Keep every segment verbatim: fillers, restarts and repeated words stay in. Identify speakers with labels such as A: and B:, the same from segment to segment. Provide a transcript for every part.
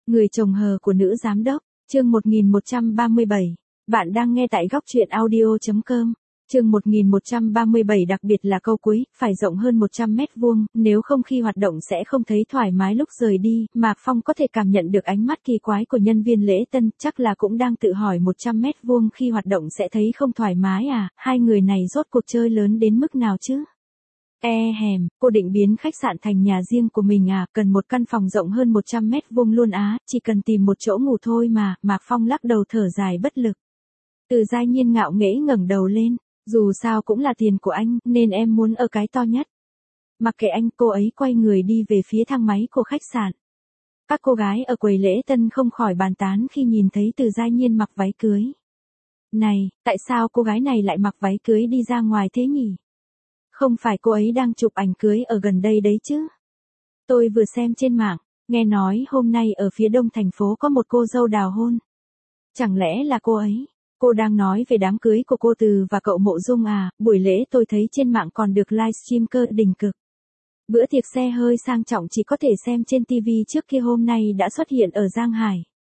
A: Người chồng hờ của nữ giám đốc, chương một nghìn một trăm ba mươi bảy. Bạn đang nghe tại góc truyện audio chấm com. Chương một nghìn một trăm ba mươi bảy, đặc biệt là câu cuối, phải rộng hơn một trăm mét vuông, nếu không khi hoạt động sẽ không thấy thoải mái lúc rời đi. Mạc Phong có thể cảm nhận được ánh mắt kỳ quái của nhân viên lễ tân, chắc là cũng đang tự hỏi một trăm mét vuông khi hoạt động sẽ thấy không thoải mái à, hai người này rốt cuộc chơi lớn đến mức nào chứ? E hèm, cô định biến khách sạn thành nhà riêng của mình à, cần một căn phòng rộng hơn một trăm mét vuông luôn á, chỉ cần tìm một chỗ ngủ thôi mà. Mạc Phong lắc đầu thở dài bất lực. Từ Giai Nhiên ngạo nghễ ngẩng đầu lên, dù sao cũng là tiền của anh, nên em muốn ở cái to nhất. Mặc kệ anh, cô ấy quay người đi về phía thang máy của khách sạn. Các cô gái ở quầy lễ tân không khỏi bàn tán khi nhìn thấy Từ Giai Nhiên mặc váy cưới. Này, tại sao cô gái này lại mặc váy cưới đi ra ngoài thế nhỉ? Không phải cô ấy đang chụp ảnh cưới ở gần đây đấy chứ? Tôi vừa xem trên mạng, nghe nói hôm nay ở phía đông thành phố có một cô dâu đào hôn. Chẳng lẽ là cô ấy? Cô đang nói về đám cưới của cô Từ và cậu Mộ Dung à, buổi lễ tôi thấy trên mạng còn được livestream cơ đỉnh cực. Bữa tiệc xe hơi sang trọng chỉ có thể xem trên ti vi trước kia hôm nay đã xuất hiện ở Giang Hải.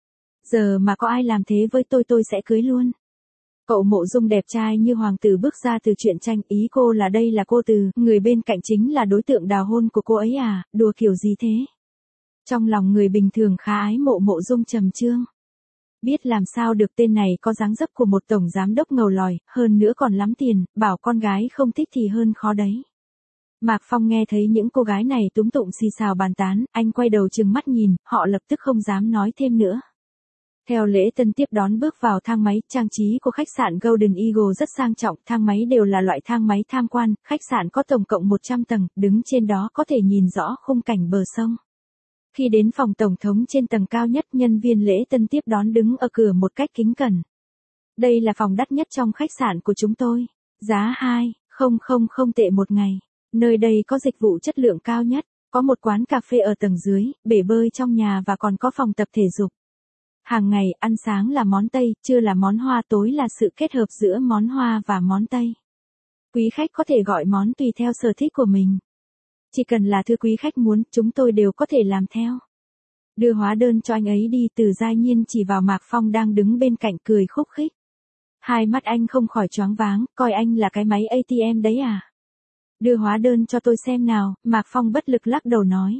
A: Giờ mà có ai làm thế với tôi tôi sẽ cưới luôn. Cậu Mộ Dung đẹp trai như hoàng tử bước ra từ truyện tranh, ý cô là đây là cô Từ, người bên cạnh chính là đối tượng đào hôn của cô ấy à, đùa kiểu gì thế? Trong lòng người bình thường khá ái mộ Mộ Dung trầm trương. Biết làm sao được, tên này có dáng dấp của một tổng giám đốc ngầu lòi, hơn nữa còn lắm tiền, bảo con gái không thích thì hơn khó đấy. Mạc Phong nghe thấy những cô gái này túm tụng xì xào bàn tán, anh quay đầu trừng mắt nhìn, họ lập tức không dám nói thêm nữa. Theo lễ tân tiếp đón bước vào thang máy, trang trí của khách sạn Golden Eagle rất sang trọng, thang máy đều là loại thang máy tham quan, khách sạn có tổng cộng một trăm tầng, đứng trên đó có thể nhìn rõ khung cảnh bờ sông. Khi đến phòng tổng thống trên tầng cao nhất, nhân viên lễ tân tiếp đón đứng ở cửa một cách kính cẩn. Đây là phòng đắt nhất trong khách sạn của chúng tôi, giá hai không không không tệ một ngày, nơi đây có dịch vụ chất lượng cao nhất, có một quán cà phê ở tầng dưới, bể bơi trong nhà và còn có phòng tập thể dục. Hàng ngày, ăn sáng là món Tây, trưa là món Hoa, tối là sự kết hợp giữa món Hoa và món Tây. Quý khách có thể gọi món tùy theo sở thích của mình. Chỉ cần là thứ quý khách muốn, chúng tôi đều có thể làm theo. Đưa hóa đơn cho anh ấy đi. Từ Giai Nhiên chỉ vào Mạc Phong đang đứng bên cạnh cười khúc khích. Hai mắt anh không khỏi choáng váng, coi anh là cái máy a tê em đấy à? Đưa hóa đơn cho tôi xem nào, Mạc Phong bất lực lắc đầu nói.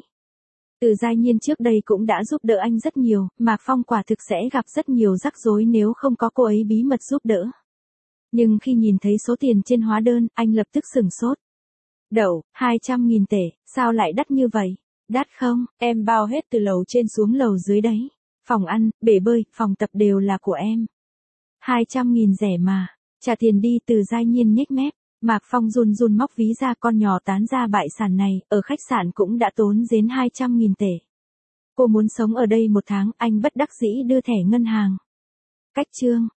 A: Từ Giai Nhiên trước đây cũng đã giúp đỡ anh rất nhiều, Mạc Phong quả thực sẽ gặp rất nhiều rắc rối nếu không có cô ấy bí mật giúp đỡ. Nhưng khi nhìn thấy số tiền trên hóa đơn, anh lập tức sửng sốt. Đậu, hai trăm nghìn tệ, sao lại đắt như vậy? Đắt không, em bao hết từ lầu trên xuống lầu dưới đấy. Phòng ăn, bể bơi, phòng tập đều là của em. hai trăm nghìn rẻ mà, trả tiền đi. Từ Giai Nhiên nhếch mép. Mạc Phong run run móc ví ra, con nhỏ tán ra bại sản này, ở khách sạn cũng đã tốn đến hai trăm nghìn tệ. Cô muốn sống ở đây một tháng, anh bất đắc dĩ đưa thẻ ngân hàng. Cách chương,